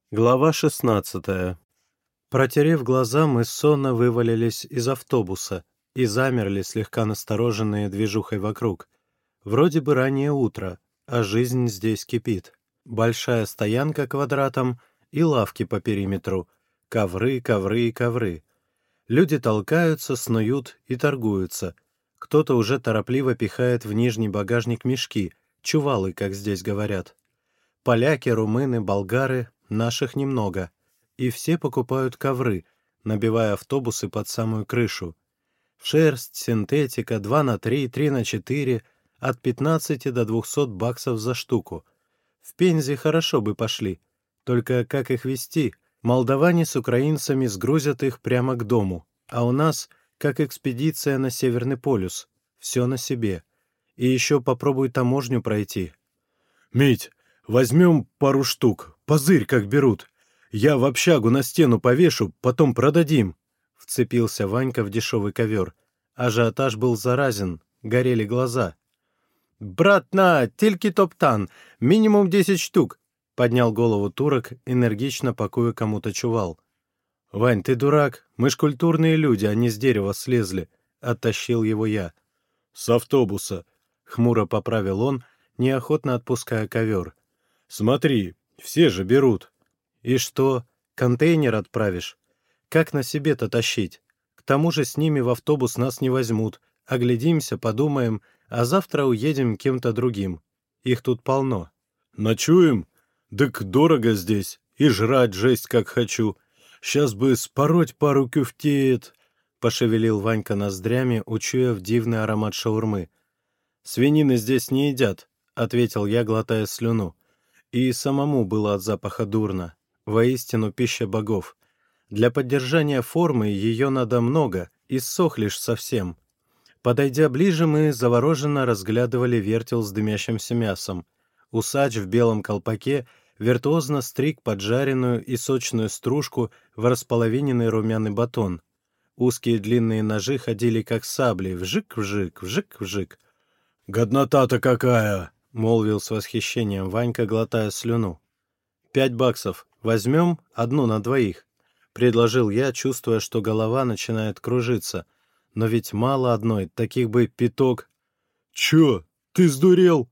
Глава 16. Протерев глаза, мы сонно вывалились из автобуса и замерли, слегка настороженные движухой вокруг. Вроде бы раннее утро, а жизнь здесь кипит. Большая стоянка квадратом и лавки по периметру. Ковры, ковры и ковры. Люди толкаются, снуют и торгуются. Кто-то уже торопливо пихает в нижний багажник мешки, чувалы, как здесь говорят. Поляки, румыны, болгары, наших немного. И все покупают ковры, набивая автобусы под самую крышу. Шерсть, синтетика, 2 на 3, 3 на 4, от 15 до 200 баксов за штуку. В Пензе хорошо бы пошли. Только как их везти? Молдаване с украинцами сгрузят их прямо к дому. А у нас, как экспедиция на Северный полюс. Все на себе. И еще попробуй таможню пройти. «Мить, возьмем пару штук, позырь, как берут. Я в общагу на стену повешу, потом продадим», — вцепился Ванька в дешевый ковер. Ажиотаж был заразен, горели глаза. «Братна, тільки топтан, минимум 10 штук», — поднял голову турок, энергично пакуя кому-то чувал. «Вань, ты дурак, мы ж культурные люди, а не с дерева слезли», — оттащил его я. «С автобуса», — хмуро поправил он, неохотно отпуская ковер. «Смотри, все же берут». «И что, контейнер отправишь? Как на себе-то тащить? К тому же с ними в автобус нас не возьмут. Оглядимся, подумаем, а завтра уедем кем-то другим. Их тут полно». «Ночуем? Дык дорого здесь, и жрать жесть как хочу. Сейчас бы спороть пару кюфтеет», — пошевелил Ванька ноздрями, учуяв дивный аромат шаурмы. «Свинины здесь не едят», — ответил я, глотая слюну. И самому было от запаха дурно. Воистину пища богов. Для поддержания формы ее надо много, и ссохлишь совсем. Подойдя ближе, мы завороженно разглядывали вертел с дымящимся мясом. Усач в белом колпаке виртуозно стриг поджаренную и сочную стружку в располовиненный румяный батон. Узкие длинные ножи ходили как сабли, вжик-вжик, вжик-вжик. «Годнота-то какая!» — молвил с восхищением Ванька, глотая слюну. «$5. Возьмем одну на двоих», — предложил я, чувствуя, что голова начинает кружиться. «Но ведь мало одной, таких бы пяток». «Чё? Ты сдурел?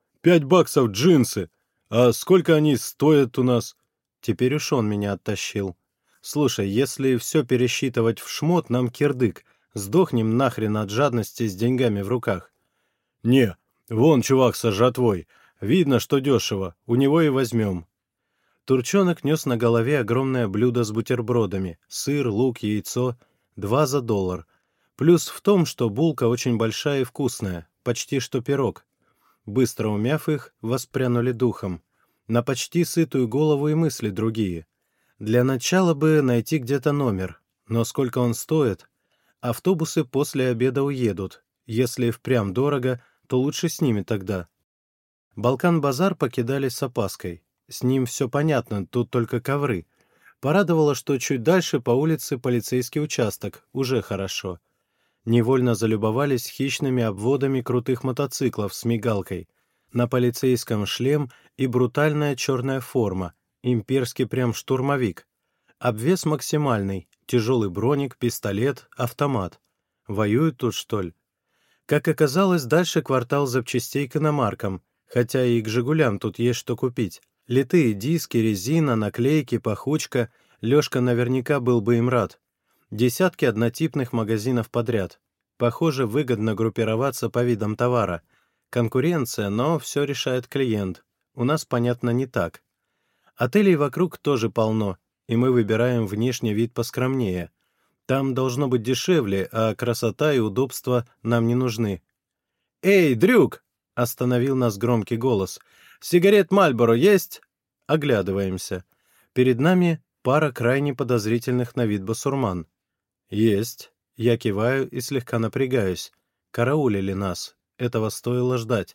$5 джинсы! А сколько они стоят у нас?» Теперь уж он меня оттащил. «Слушай, если все пересчитывать в шмот, нам кирдык. Сдохнем нахрен от жадности с деньгами в руках». «Не, вон чувак со жратвой. Видно, что дешево. У него и возьмем». Турчонок нес на голове огромное блюдо с бутербродами. Сыр, лук, яйцо. 2 за $1. Плюс в том, что булка очень большая и вкусная. Почти что пирог. Быстро умяв их, воспрянули духом. На почти сытую голову и мысли другие. Для начала бы найти где-то номер. Но сколько он стоит? Автобусы после обеда уедут. Если впрямь дорого, то лучше с ними тогда. Балкан-базар покидали с опаской. С ним все понятно, тут только ковры. Порадовало, что чуть дальше по улице полицейский участок, уже хорошо. Невольно залюбовались хищными обводами крутых мотоциклов с мигалкой. На полицейском шлем и брутальная черная форма, имперский прям штурмовик. Обвес максимальный, тяжелый броник, пистолет, автомат. Воюют тут, что ли? Как оказалось, дальше квартал запчастей к иномаркам, хотя и к «Жигулям» тут есть что купить. Литые диски, резина, наклейки, пахучка. Лёшка наверняка был бы им рад. Десятки однотипных магазинов подряд. Похоже, выгодно группироваться по видам товара. Конкуренция, но все решает клиент. У нас, понятно, не так. Отелей вокруг тоже полно, и мы выбираем внешний вид поскромнее. Там должно быть дешевле, а красота и удобство нам не нужны. «Эй, дрюк!» — остановил нас громкий голос. «Сигарет Мальборо есть?» Оглядываемся. Перед нами пара крайне подозрительных на вид басурман. «Есть». Я киваю и слегка напрягаюсь. Караулили нас. Этого стоило ждать.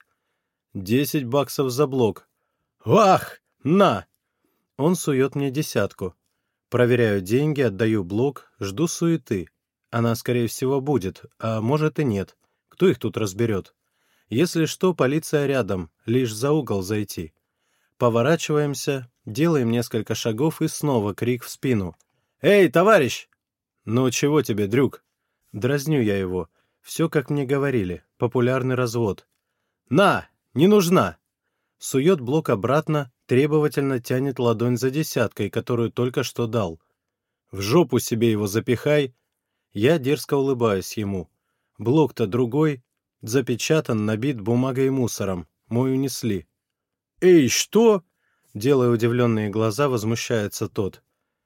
$10 за блок. «Вах! На!» Он сует мне 10. Проверяю деньги, отдаю блок, жду суеты. Она, скорее всего, будет, а может и нет. Кто их тут разберет? Если что, полиция рядом, лишь за угол зайти. Поворачиваемся, Делаем несколько шагов и снова крик в спину. «Эй, товарищ!» «Ну чего тебе, Дрюк?» Дразню я его. Все, как мне говорили. Популярный развод. «На! Не нужна!» Сует блок обратно, требовательно тянет ладонь за десяткой, которую только что дал. «В жопу себе его запихай!» Я дерзко улыбаюсь ему. Блок-то другой, запечатан, набит бумагой и мусором. Мой унесли. «Эй, что?» Делая удивленные глаза, возмущается тот.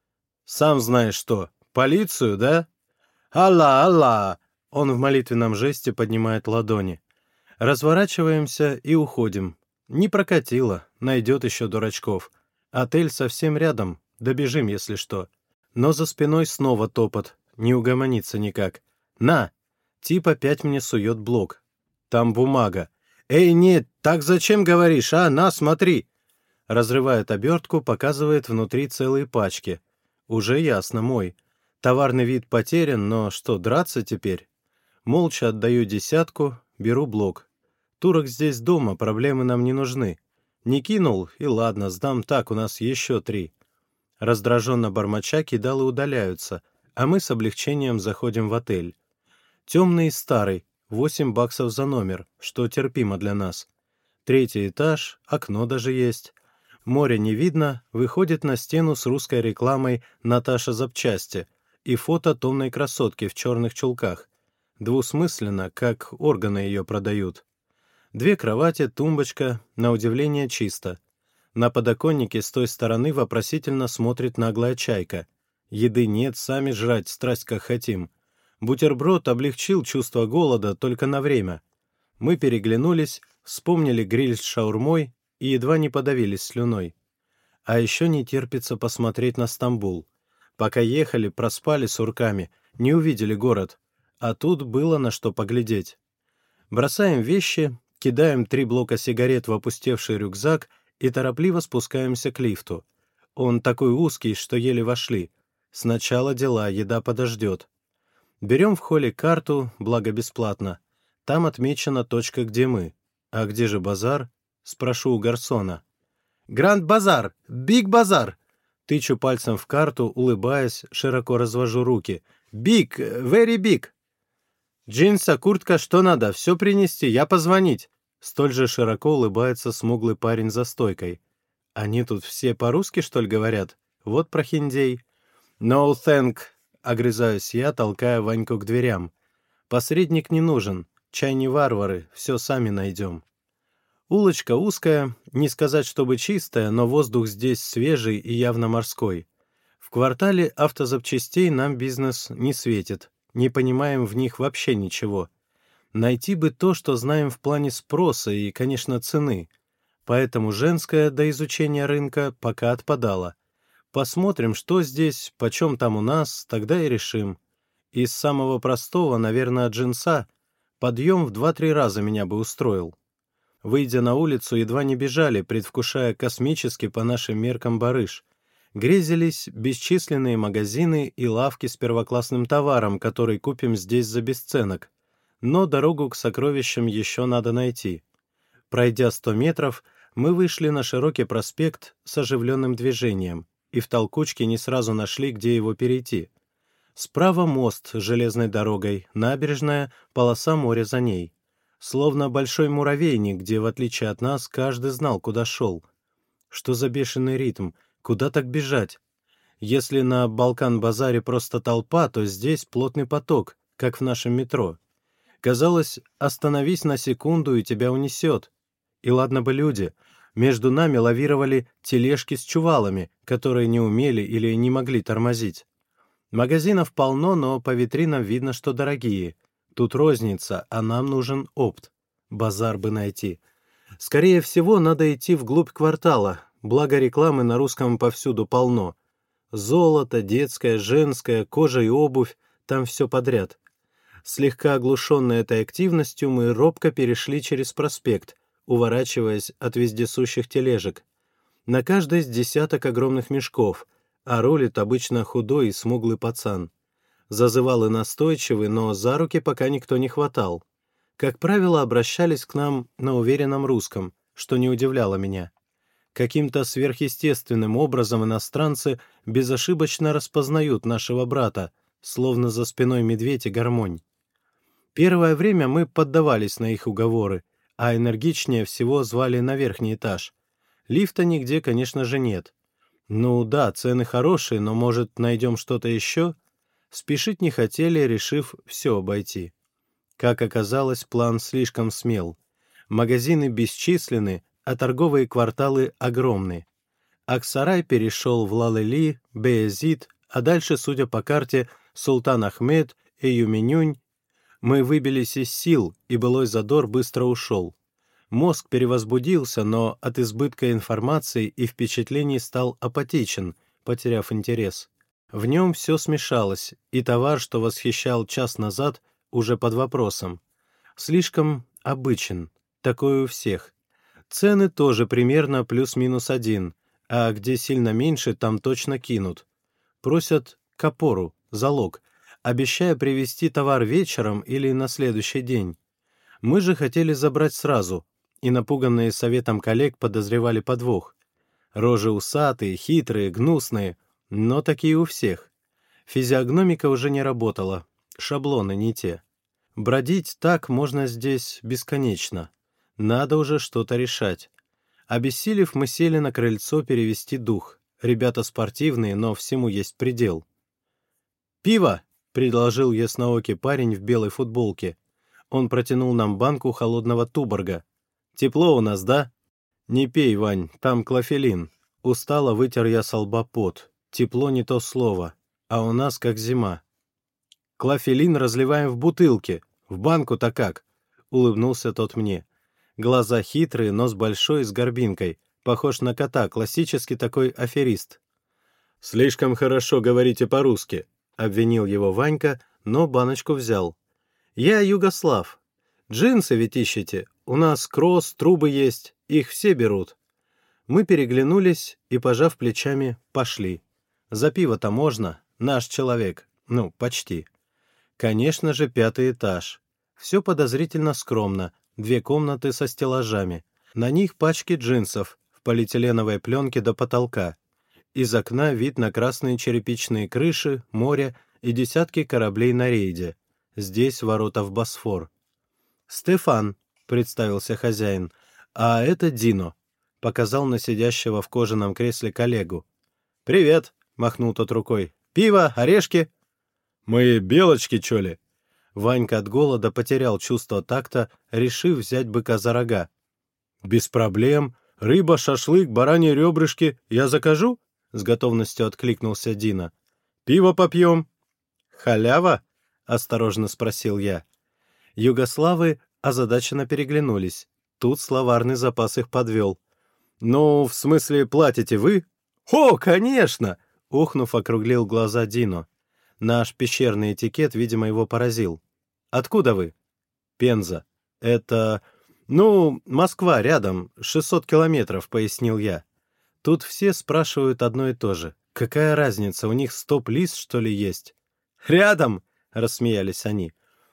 «Сам знаешь что, полицию, да?» «Алла, Алла!» Он в молитвенном жесте поднимает ладони. Разворачиваемся и уходим. Не прокатило, найдет еще дурачков. Отель совсем рядом, добежим, если что. Но за спиной снова топот, не угомонится никак. «На!» Тип опять мне сует блок. Там бумага. «Эй, нет, так зачем говоришь, а? На, смотри!» Разрывает обертку, показывает внутри целые пачки. Уже ясно, мой. Товарный вид потерян, но что, драться теперь? Молча отдаю десятку, беру блок. Турок здесь дома, проблемы нам не нужны. Не кинул, и ладно, сдам так, у нас еще 3. Раздраженно бормоча кидалы удаляются, а мы с облегчением заходим в отель. Темный и старый, $8 за номер, что терпимо для нас. 3-й этаж, окно даже есть. Моря не видно, выходит на стену с русской рекламой «Наташа запчасти» и фото томной красотки в черных чулках. Двусмысленно, как органы ее продают. 2 кровати, тумбочка, на удивление чисто. На подоконнике с той стороны вопросительно смотрит наглая чайка. Еды нет, сами жрать страсть как хотим. Бутерброд облегчил чувство голода только на время. Мы переглянулись, вспомнили гриль с шаурмой и едва не подавились слюной. А еще не терпится посмотреть на Стамбул. Пока ехали, проспали сурками, не увидели город. А тут было на что поглядеть. Бросаем вещи, кидаем 3 блока сигарет в опустевший рюкзак и торопливо спускаемся к лифту. Он такой узкий, что еле вошли. Сначала дела, еда подождет. Берем в холле карту, благо бесплатно. Там отмечена точка, где мы. А где же базар? Спрошу у гарсона. «Гранд Базар! Биг Базар!» Тычу пальцем в карту, улыбаясь, широко развожу руки. «Биг! Very big!» «Джинса, куртка, что надо? Все принести, я позвонить!» Столь же широко улыбается смуглый парень за стойкой. «Они тут все по-русски, что ли, говорят? Вот прохиндей!» «No thank!» — огрызаюсь я, толкая Ваньку к дверям. «Посредник не нужен, чай не варвары, все сами найдем». Улочка узкая, не сказать, чтобы чистая, но воздух здесь свежий и явно морской. В квартале автозапчастей нам бизнес не светит, не понимаем в них вообще ничего. Найти бы то, что знаем в плане спроса и, конечно, цены. Поэтому женское до изучения рынка пока отпадало. Посмотрим, что здесь, почем там у нас, тогда и решим. Из самого простого, наверное, джинса, подъем в 2-3 раза меня бы устроил. Выйдя на улицу, едва не бежали, предвкушая космический по нашим меркам барыш. Грезились бесчисленные магазины и лавки с первоклассным товаром, который купим здесь за бесценок. Но дорогу к сокровищам еще надо найти. Пройдя 100 метров, мы вышли на широкий проспект с оживленным движением и в толкучке не сразу нашли, где его перейти. Справа мост с железной дорогой, набережная, полоса моря за ней. Словно большой муравейник, где, в отличие от нас, каждый знал, куда шел. Что за бешеный ритм? Куда так бежать? Если на Балкан-базаре просто толпа, то здесь плотный поток, как в нашем метро. Казалось, остановись на секунду, и тебя унесет. И ладно бы люди. Между нами лавировали тележки с чувалами, которые не умели или не могли тормозить. Магазинов полно, но по витринам видно, что дорогие. Тут розница, а нам нужен опт. Базар бы найти. Скорее всего, надо идти вглубь квартала, благо рекламы на русском повсюду полно. Золото, детское, женское, кожа и обувь, там все подряд. Слегка оглушенные этой активностью, мы робко перешли через проспект, уворачиваясь от вездесущих тележек. На каждой с десяток огромных мешков, а рулит обычно худой и смуглый пацан. Зазывал и настойчивый, но за руки пока никто не хватал. Как правило, обращались к нам на уверенном русском, что не удивляло меня. Каким-то сверхъестественным образом иностранцы безошибочно распознают нашего брата, словно за спиной медведь и гармонь. Первое время мы поддавались на их уговоры, а энергичнее всего звали на верхний этаж. Лифта нигде, конечно же, нет. Ну да, цены хорошие, но, может, найдем что-то еще? Спешить не хотели, решив все обойти. Как оказалось, план слишком смел. Магазины бесчисленны, а торговые кварталы огромны. Аксарай перешел в Лалели, Беязид, а дальше, судя по карте, Султан Ахмед и Юминюнь. Мы выбились из сил, и былой задор быстро ушел. Мозг перевозбудился, но от избытка информации и впечатлений стал апатичен, потеряв интерес. В нем все смешалось, и товар, что восхищал час назад, уже под вопросом. Слишком обычен, такой у всех. Цены тоже примерно плюс-минус один, а где сильно меньше, там точно кинут. Просят капору, залог, обещая привезти товар вечером или на следующий день. Мы же хотели забрать сразу, и напуганные советом коллег подозревали подвох. Рожи усатые, хитрые, гнусные, но такие у всех. Физиогномика уже не работала, шаблоны не те. Бродить так можно здесь бесконечно. Надо уже что-то решать. Обессилев, мы сели на крыльцо перевести дух. Ребята спортивные, но всему есть предел. «Пиво!» — предложил ясноокий парень в белой футболке. Он протянул нам банку холодного туборга. «Тепло у нас, да?» «Не пей, Вань, там клофелин». Устало вытер я со лба пот. Тепло не то слово, а у нас как зима. «Клофелин разливаем в бутылке. В банку-то как?» — улыбнулся тот мне. Глаза хитрые, нос большой, с горбинкой. Похож на кота, классический такой аферист. «Слишком хорошо говорите по-русски», — обвинил его Ванька, но баночку взял. «Я югослав. Джинсы ведь ищете. У нас кросс, трубы есть, их все берут». Мы переглянулись и, пожав плечами, пошли. За пиво-то можно, наш человек. Ну, почти. Конечно же, 5-й этаж. Все подозрительно скромно. 2 комнаты со стеллажами. На них пачки джинсов в полиэтиленовой пленке до потолка. Из окна вид на красные черепичные крыши, море и десятки кораблей на рейде. Здесь ворота в Босфор. «Стефан», — представился хозяин, — «а это Дино», — показал на сидящего в кожаном кресле коллегу. «Привет», — махнул тот рукой. «Пиво, орешки?» «Мы белочки, чё ли?» Ванька от голода потерял чувство такта, решив взять быка за рога. «Без проблем. Рыба, шашлык, бараньи ребрышки. Я закажу?» — с готовностью откликнулся Дина. «Пиво попьем». «Халява?» — осторожно спросил я. Югославы озадаченно переглянулись. Тут словарный запас их подвел. «Ну, в смысле, платите вы?» «О, конечно!» — ухнув, округлил глаза Дино. Наш пещерный этикет, видимо, его поразил. «Откуда вы?» «Пенза. Это... Ну, Москва рядом, 600 километров», — пояснил я. Тут все спрашивают одно и то же. Какая разница, у них стоп-лист, что ли, есть? «Рядом?» — рассмеялись они.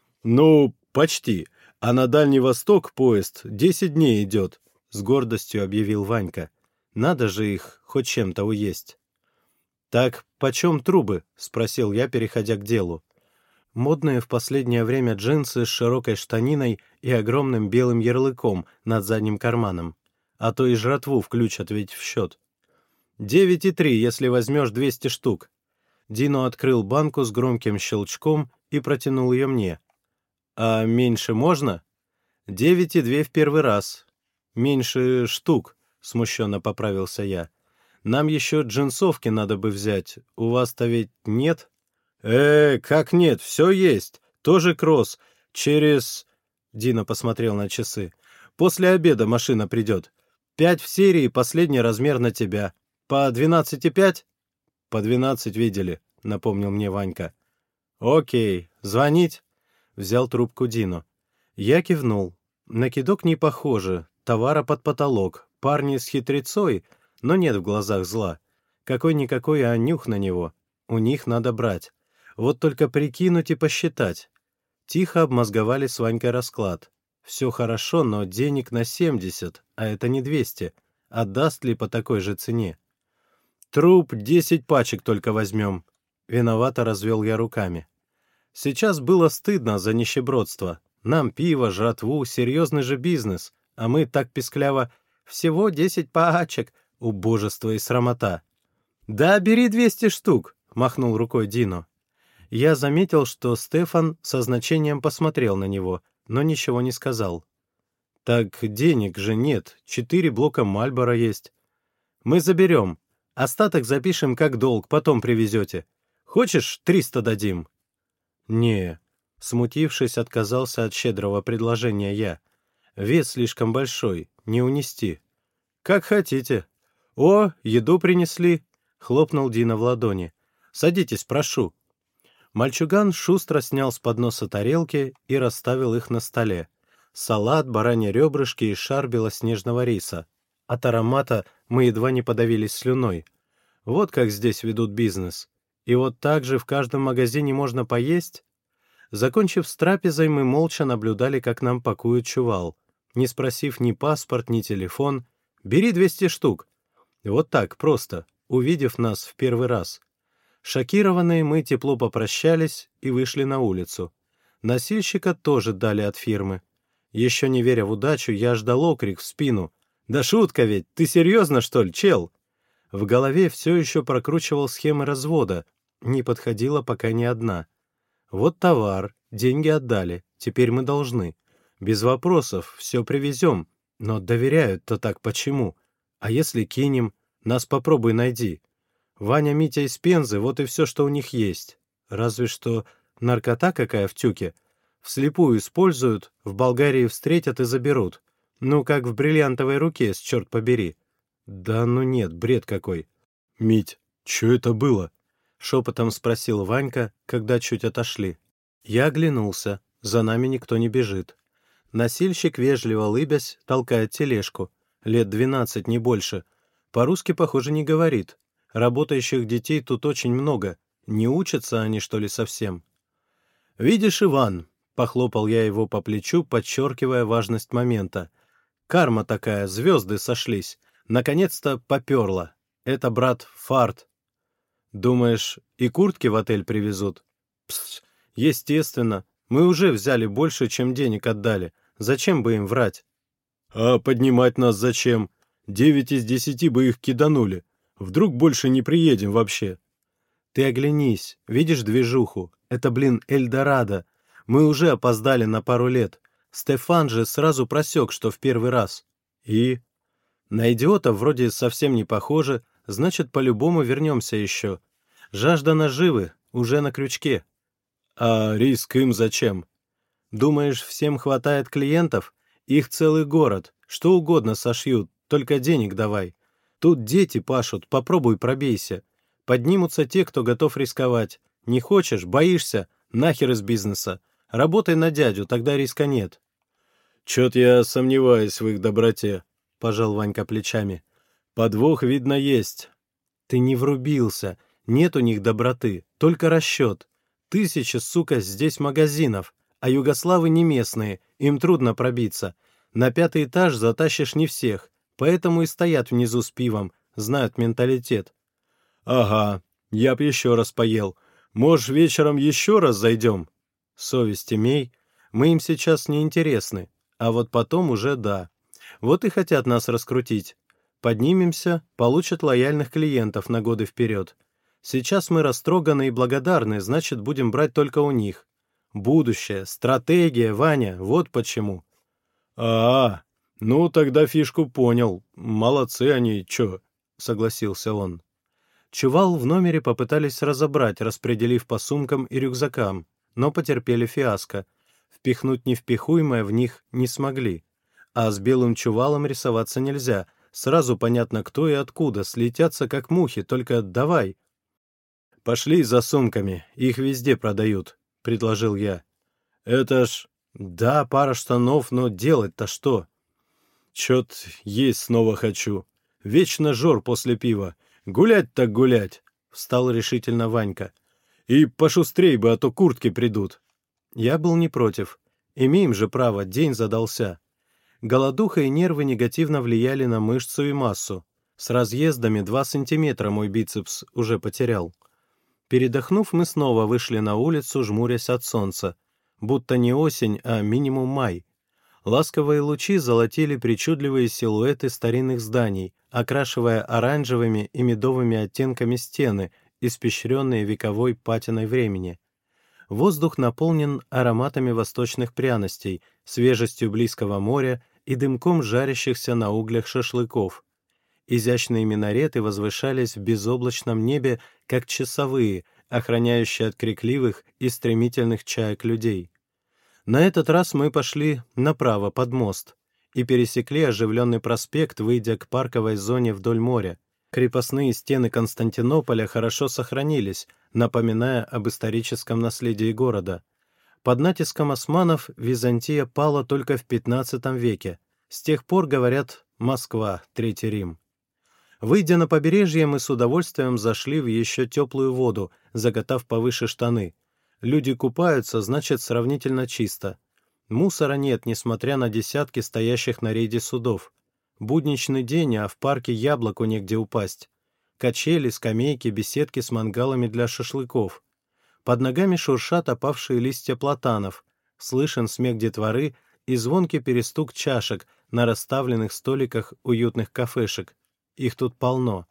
«Ну, почти. А на Дальний Восток поезд 10 дней идет», — с гордостью объявил Ванька. «Надо же их хоть чем-то уесть». «Так почем трубы?» — спросил я, переходя к делу. Модные в последнее время джинсы с широкой штаниной и огромным белым ярлыком над задним карманом. А то и жратву включат ведь в счет. 9,3, если возьмешь 200 штук. Дино открыл банку с громким щелчком и протянул ее мне. «А меньше можно?» 9,2 в первый раз. «Меньше штук», — смущенно поправился я. «Нам еще джинсовки надо бы взять. У вас-то ведь нет?» Как нет, все есть. Тоже кросс. Через...» Дина посмотрел на часы. «После обеда машина придет. 5 в серии, последний размер на тебя. По 12,5?» «По 12 видели», — напомнил мне Ванька. «Окей. Звонить?» — взял трубку Дино. Я кивнул. На кидок не похоже. Товара под потолок. Парни с хитрецой, но нет в глазах зла. Какой-никакой, а нюх на него. У них надо брать. Вот только прикинуть и посчитать. Тихо обмозговали с Ванькой расклад. Все хорошо, но денег на 70, а это не 200. отдаст ли по такой же цене. Труп 10 пачек только возьмем. Виновато развел я руками. Сейчас было стыдно за нищебродство. Нам пиво, жратву, серьезный же бизнес, а мы так пискляво «всего 10 пачек», убожество и срамота. «Да бери 200 штук», — махнул рукой Дино. Я заметил, что Стефан со значением посмотрел на него, но ничего не сказал. «Так денег же нет, 4 блока Мальборо есть. Мы заберем, остаток запишем как долг, потом привезете. Хочешь, 300 дадим?» «Не», — смутившись, отказался от щедрого предложения я. «Вес слишком большой, не унести». «Как хотите». «О, еду принесли», — хлопнул Дина в ладони. «Садитесь, прошу». Мальчуган шустро снял с подноса тарелки и расставил их на столе. Салат, бараньи ребрышки и шар белоснежного риса. От аромата мы едва не подавились слюной. Вот как здесь ведут бизнес. И вот так же в каждом магазине можно поесть? Закончив с трапезой, мы молча наблюдали, как нам пакуют чувал. Не спросив ни паспорт, ни телефон. «Бери 200 штук». Вот так, просто, увидев нас в первый раз. Шокированные мы тепло попрощались и вышли на улицу. Носильщика тоже дали от фирмы. Еще не веря в удачу, я ждал окрик в спину. «Да шутка ведь! Ты серьезно, что ли, чел?» В голове все еще прокручивал схемы развода. Не подходила пока ни одна. Вот товар, деньги отдали, теперь мы должны. Без вопросов, все привезем. Но доверяют-то так почему? А если кинем? Нас попробуй найди. Ваня, Митя из Пензы, вот и все, что у них есть. Разве что наркота какая в тюке. Вслепую используют, в Болгарии встретят и заберут. Ну, как в бриллиантовой руке, с черт побери. Да ну нет, бред какой. «Мить, что это было?» — шепотом спросил Ванька, когда чуть отошли. Я оглянулся, за нами никто не бежит. Носильщик, вежливо лыбясь, толкает тележку. Лет 12, не больше. По-русски, похоже, не говорит. Работающих детей тут очень много. Не учатся они, что ли, совсем? «Видишь, Иван», — похлопал я его по плечу, подчеркивая важность момента. «Карма такая, звезды сошлись. Наконец-то поперло. Это, брат, фарт». «Думаешь, и куртки в отель привезут?» «Пс, естественно. Мы уже взяли больше, чем денег отдали. Зачем бы им врать?» «А поднимать нас зачем? 9 из 10 бы их киданули. Вдруг больше не приедем вообще?» «Ты оглянись, видишь движуху? Это, блин, Эльдорадо. Мы уже опоздали на пару лет. Стефан же сразу просек, что в первый раз. И? На идиота вроде совсем не похоже, значит, по-любому вернемся еще. Жажда наживы, уже на крючке». «А риск им зачем?» «Думаешь, всем хватает клиентов? Их целый город, что угодно сошьют, только денег давай. Тут дети пашут, попробуй пробейся. Поднимутся те, кто готов рисковать. Не хочешь, боишься, нахер из бизнеса. Работай на дядю, тогда риска нет». «Чё-то я сомневаюсь в их доброте», — пожал Ванька плечами. «Подвох, видно, есть». «Ты не врубился. Нет у них доброты, только расчет. 1000, сука, здесь магазинов, а югославы не местные, им трудно пробиться. На 5-й этаж затащишь не всех, поэтому и стоят внизу с пивом, знают менталитет». «Ага, я б еще раз поел. Может, вечером еще раз зайдем?» «Совесть имей. Мы им сейчас не интересны, а вот потом уже да. Вот и хотят нас раскрутить. Поднимемся, получат лояльных клиентов на годы вперед. Сейчас мы растроганы и благодарны, значит, будем брать только у них. Будущее, стратегия, Ваня, вот почему». Ну тогда фишку понял. Молодцы они, чё?» — согласился он. Чувал в номере попытались разобрать, распределив по сумкам и рюкзакам, но потерпели фиаско. Впихнуть невпихуемое в них не смогли. А с белым чувалом рисоваться нельзя. Сразу понятно, кто и откуда, слетятся как мухи, только давай. «Пошли за сумками, их везде продают», — предложил я. «Это ж...» «Да, пара штанов, но делать-то что?» «Чё-то есть снова хочу. Вечно жор после пива. Гулять так гулять», — встал решительно Ванька. «И пошустрей бы, а то куртки придут». Я был не против. Имеем же право, день задался. Голодуха и нервы негативно влияли на мышцу и массу. С разъездами 2 сантиметра мой бицепс уже потерял. Передохнув, мы снова вышли на улицу, жмурясь от солнца. Будто не осень, а минимум май. Ласковые лучи золотили причудливые силуэты старинных зданий, окрашивая оранжевыми и медовыми оттенками стены, испещренные вековой патиной времени. Воздух наполнен ароматами восточных пряностей, свежестью близкого моря и дымком жарящихся на углях шашлыков. Изящные минареты возвышались в безоблачном небе, как часовые, охраняющие от крикливых и стремительных чаек людей. На этот раз мы пошли направо, под мост, и пересекли оживленный проспект, выйдя к парковой зоне вдоль моря. Крепостные стены Константинополя хорошо сохранились, напоминая об историческом наследии города. Под натиском османов Византия пала только в XV веке. С тех пор, говорят, Москва, Третий Рим. Выйдя на побережье, мы с удовольствием зашли в еще теплую воду, закатав повыше штаны. Люди купаются, значит, сравнительно чисто. Мусора нет, несмотря на десятки стоящих на рейде судов. Будничный день, а в парке яблоку негде упасть. Качели, скамейки, беседки с мангалами для шашлыков. Под ногами шуршат опавшие листья платанов. Слышен смех детворы и звонкий перестук чашек на расставленных столиках уютных кафешек. Их тут полно.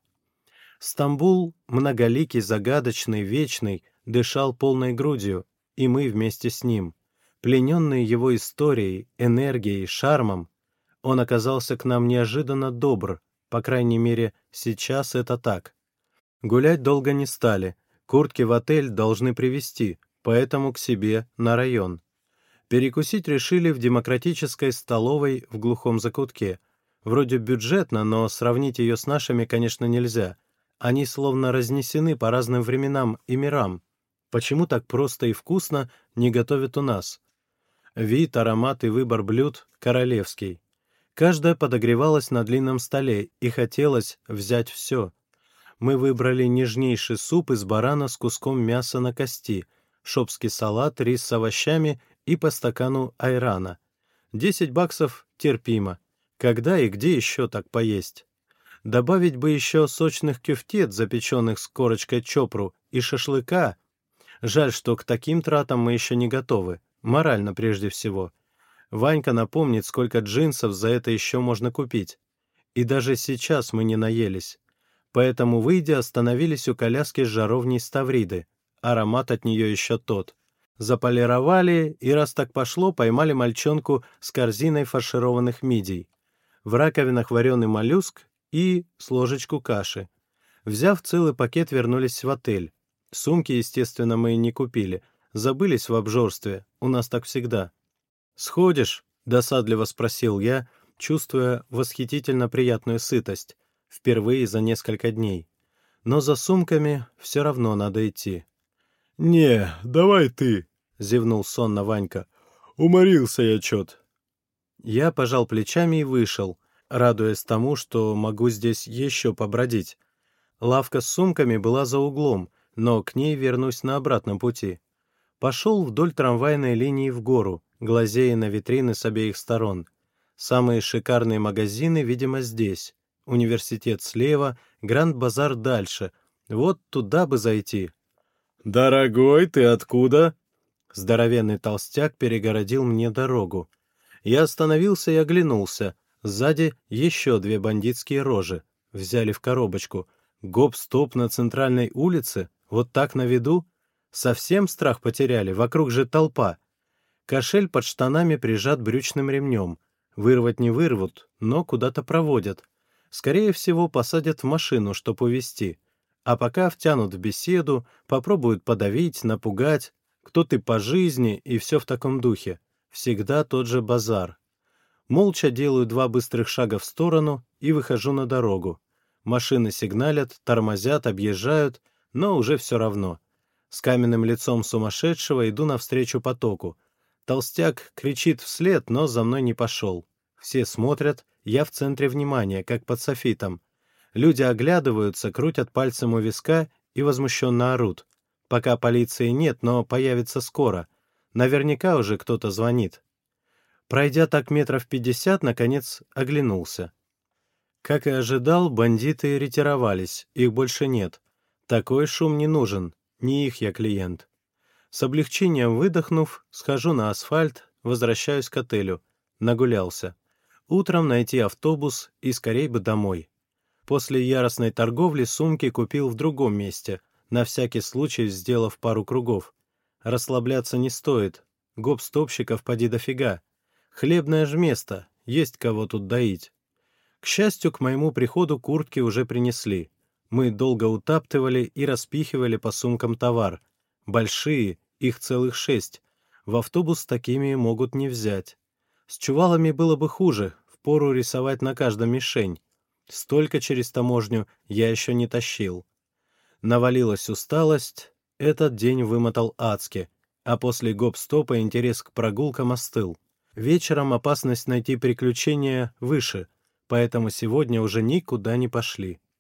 Стамбул, многоликий, загадочный, вечный, дышал полной грудью, и мы вместе с ним. Плененные его историей, энергией, шармом, он оказался к нам неожиданно добр, по крайней мере, сейчас это так. Гулять долго не стали, куртки в отель должны привезти, поэтому к себе на район. Перекусить решили в демократической столовой в глухом закутке. Вроде бюджетно, но сравнить ее с нашими, конечно, нельзя. Они словно разнесены по разным временам и мирам. Почему так просто и вкусно не готовят у нас? Вид, аромат и выбор блюд королевский. Каждая подогревалась на длинном столе, и хотелось взять все. Мы выбрали нежнейший суп из барана с куском мяса на кости, шопский салат, рис с овощами и по стакану айрана. $10 терпимо. Когда и где еще так поесть? Добавить бы еще сочных кюфтет, запеченных с корочкой чопру, и шашлыка. Жаль, что к таким тратам мы еще не готовы, морально прежде всего. Ванька напомнит, сколько джинсов за это еще можно купить. И даже сейчас мы не наелись. Поэтому, выйдя, остановились у коляски с жаровней Ставриды. Аромат от нее еще тот. Заполировали, и раз так пошло, поймали мальчонку с корзиной фаршированных мидий. В раковинах вареный моллюск и с ложечку каши. Взяв целый пакет, вернулись в отель. Сумки, естественно, мы не купили. Забылись в обжорстве, у нас так всегда. «Сходишь?» — досадливо спросил я, чувствуя восхитительно приятную сытость. Впервые за несколько дней. Но за сумками все равно надо идти. «Не, давай ты», — зевнул сонно Ванька. «Уморился я чё-то». Я пожал плечами и вышел, радуясь тому, что могу здесь еще побродить. Лавка с сумками была за углом, но к ней вернусь на обратном пути. Пошел вдоль трамвайной линии в гору, глазея на витрины с обеих сторон. Самые шикарные магазины, видимо, здесь. Университет слева, Гранд-базар дальше. Вот туда бы зайти. «Дорогой, ты откуда?» Здоровенный толстяк перегородил мне дорогу. Я остановился и оглянулся. Сзади еще 2 бандитские рожи. Взяли в коробочку. Гоп-стоп на центральной улице? Вот так на виду? Совсем страх потеряли, вокруг же толпа. Кошель под штанами прижат брючным ремнем. Вырвать не вырвут, но куда-то проводят. Скорее всего, посадят в машину, чтоб увезти. А пока втянут в беседу, попробуют подавить, напугать. Кто ты по жизни и все в таком духе. Всегда тот же базар. Молча делаю 2 быстрых шага в сторону и выхожу на дорогу. Машины сигналят, тормозят, объезжают, но уже все равно. С каменным лицом сумасшедшего иду навстречу потоку. Толстяк кричит вслед, но за мной не пошел. Все смотрят, я в центре внимания, как под софитом. Люди оглядываются, крутят пальцем у виска и возмущенно орут. Пока полиции нет, но появится скоро. Наверняка уже кто-то звонит. Пройдя так метров 50, наконец оглянулся. Как и ожидал, бандиты ретировались, их больше нет. Такой шум не нужен, не их я клиент. С облегчением выдохнув, схожу на асфальт, возвращаюсь к отелю. Нагулялся. Утром найти автобус и скорей бы домой. После яростной торговли сумки купил в другом месте, на всякий случай сделав пару кругов. Расслабляться не стоит. Гоп-стопщиков поди дофига. Хлебное ж место, есть кого тут доить. К счастью, к моему приходу куртки уже принесли. Мы долго утаптывали и распихивали по сумкам товар. Большие, их целых 6. В автобус такими могут не взять. С чувалами было бы хуже, впору рисовать на каждом мишень. Столько через таможню я еще не тащил. Навалилась усталость, этот день вымотал адски, а после гоп-стопа интерес к прогулкам остыл. Вечером опасность найти приключения выше, поэтому сегодня уже никуда не пошли.